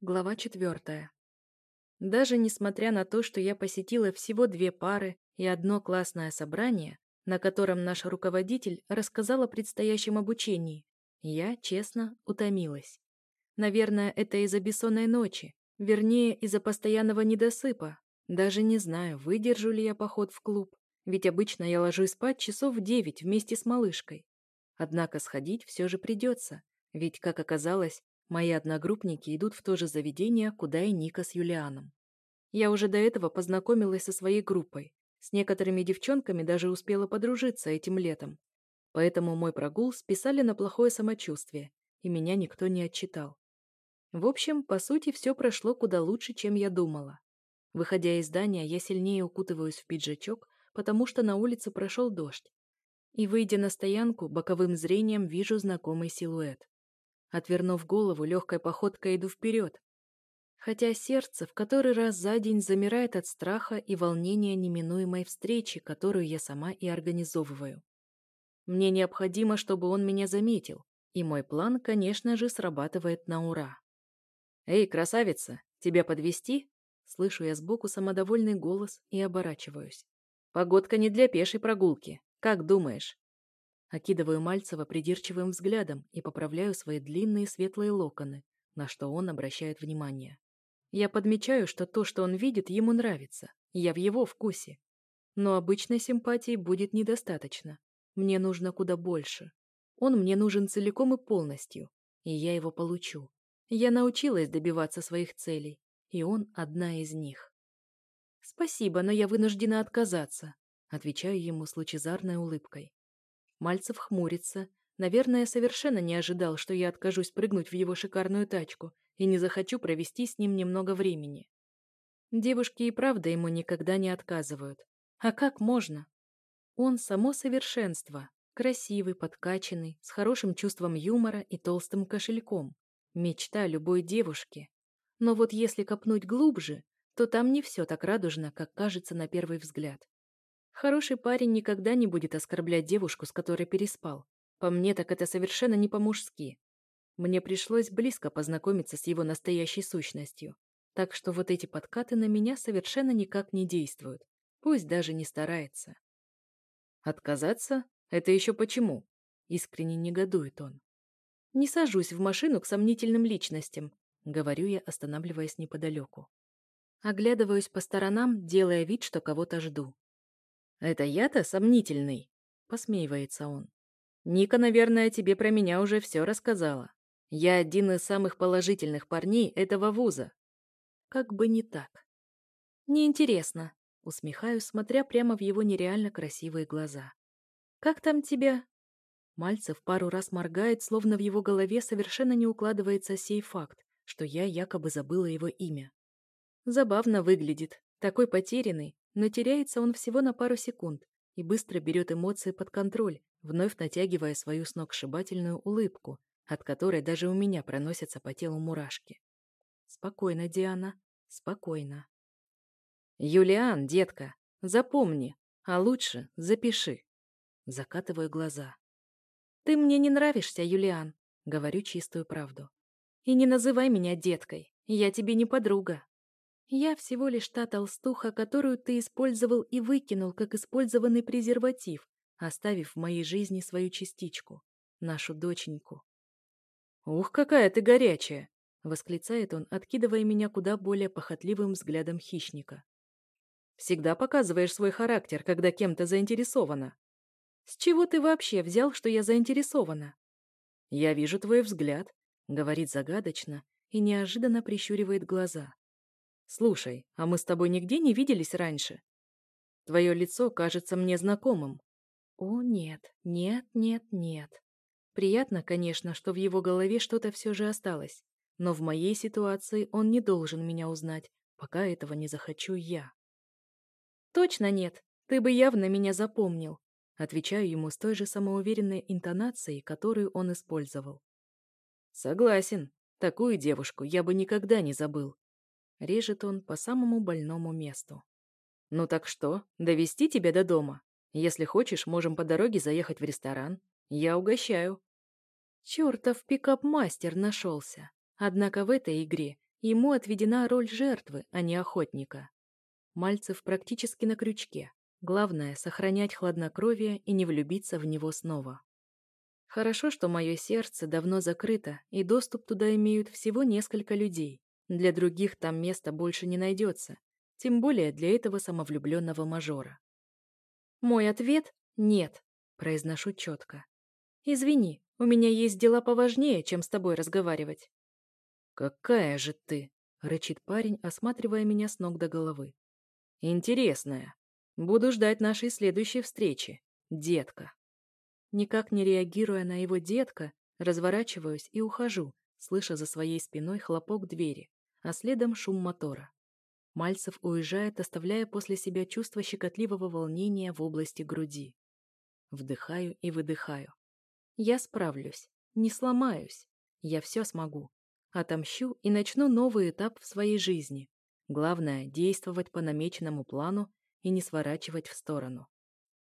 Глава 4. Даже несмотря на то, что я посетила всего 2 пары и одно классное собрание, на котором наш руководитель рассказал о предстоящем обучении, я, честно, утомилась. Наверное, это из-за бессонной ночи, вернее, из-за постоянного недосыпа. Даже не знаю, выдержу ли я поход в клуб, ведь обычно я ложусь спать часов в 9 вместе с малышкой. Однако сходить все же придется, ведь, как оказалось, мои одногруппники идут в то же заведение, куда и Ника с Юлианом. Я уже до этого познакомилась со своей группой. С некоторыми девчонками даже успела подружиться этим летом. Поэтому мой прогул списали на плохое самочувствие, и меня никто не отчитал. В общем, по сути, все прошло куда лучше, чем я думала. Выходя из здания, я сильнее укутываюсь в пиджачок, потому что на улице прошел дождь. И, выйдя на стоянку, боковым зрением вижу знакомый силуэт. Отвернув голову, легкой походкой иду вперед. Хотя сердце в который раз за день замирает от страха и волнения неминуемой встречи, которую я сама и организовываю. Мне необходимо, чтобы он меня заметил, и мой план, конечно же, срабатывает на ура. «Эй, красавица, тебя подвезти?» Слышу я сбоку самодовольный голос и оборачиваюсь. «Погодка не для пешей прогулки. Как думаешь?» Окидываю Мальцева придирчивым взглядом и поправляю свои длинные светлые локоны, на что он обращает внимание. Я подмечаю, что то, что он видит, ему нравится. Я в его вкусе. Но обычной симпатии будет недостаточно. Мне нужно куда больше. Он мне нужен целиком и полностью, и я его получу. Я научилась добиваться своих целей, и он одна из них. «Спасибо, но я вынуждена отказаться», отвечаю ему с лучезарной улыбкой. Мальцев хмурится. Наверное, совершенно не ожидал, что я откажусь прыгнуть в его шикарную тачку и не захочу провести с ним немного времени. Девушки и правда ему никогда не отказывают. А как можно? Он само совершенство. Красивый, подкачанный, с хорошим чувством юмора и толстым кошельком. Мечта любой девушки. Но вот если копнуть глубже, то там не все так радужно, как кажется на первый взгляд. Хороший парень никогда не будет оскорблять девушку, с которой переспал. По мне, так это совершенно не по-мужски. Мне пришлось близко познакомиться с его настоящей сущностью. Так что вот эти подкаты на меня совершенно никак не действуют. Пусть даже не старается. Отказаться? Это еще почему? Искренне негодует он. Не сажусь в машину к сомнительным личностям, говорю я, останавливаясь неподалеку. Оглядываюсь по сторонам, делая вид, что кого-то жду. «Это я-то сомнительный?» — посмеивается он. «Ника, наверное, тебе про меня уже все рассказала. Я один из самых положительных парней этого вуза». Как бы не так. «Неинтересно», — усмехаюсь, смотря прямо в его нереально красивые глаза. «Как там тебя?» Мальцев пару раз моргает, словно в его голове совершенно не укладывается сей факт, что я якобы забыла его имя. Забавно выглядит, такой потерянный, но теряется он всего на пару секунд и быстро берет эмоции под контроль, вновь натягивая свою сногсшибательную улыбку, от которой даже у меня проносятся по телу мурашки. Спокойно, Диана, спокойно. «Юлиан, детка, запомни, а лучше запиши». Закатываю глаза. «Ты мне не нравишься, Юлиан», — говорю чистую правду. «И не называй меня деткой, я тебе не подруга». Я всего лишь та толстуха, которую ты использовал и выкинул, как использованный презерватив, оставив в моей жизни свою частичку, нашу доченьку. «Ух, какая ты горячая!» — восклицает он, откидывая меня куда более похотливым взглядом хищника. «Всегда показываешь свой характер, когда кем-то заинтересована». «С чего ты вообще взял, что я заинтересована?» «Я вижу твой взгляд», — говорит загадочно и неожиданно прищуривает глаза. «Слушай, а мы с тобой нигде не виделись раньше? Твое лицо кажется мне знакомым». О, нет, нет, нет, нет. Приятно, конечно, что в его голове что-то все же осталось, но в моей ситуации он не должен меня узнать, пока этого не захочу я. «Точно нет, ты бы явно меня запомнил», отвечаю ему с той же самоуверенной интонацией, которую он использовал. «Согласен, такую девушку я бы никогда не забыл». Режет он по самому больному месту. «Ну так что, довести тебя до дома? Если хочешь, можем по дороге заехать в ресторан. Я угощаю». Чертов пикап-мастер нашелся. Однако в этой игре Ему отведена роль жертвы, а не охотника. Мальцев практически на крючке. Главное — сохранять хладнокровие и не влюбиться в него снова. Хорошо, что мое сердце давно закрыто, и доступ туда имеют всего несколько людей. Для других там места больше не найдется, тем более для этого самовлюбленного мажора. Мой ответ — нет, произношу четко. Извини, у меня есть дела поважнее, чем с тобой разговаривать. Какая же ты, рычит парень, осматривая меня с ног до головы. Интересная. Буду ждать нашей следующей встречи, детка. Никак не реагируя на его детка, разворачиваюсь и ухожу, слыша за своей спиной хлопок двери, а следом шум мотора. Мальцев уезжает, оставляя после себя чувство щекотливого волнения в области груди. Вдыхаю и выдыхаю. Я справлюсь, не сломаюсь, я все смогу. Отомщу и начну новый этап в своей жизни. Главное — действовать по намеченному плану и не сворачивать в сторону.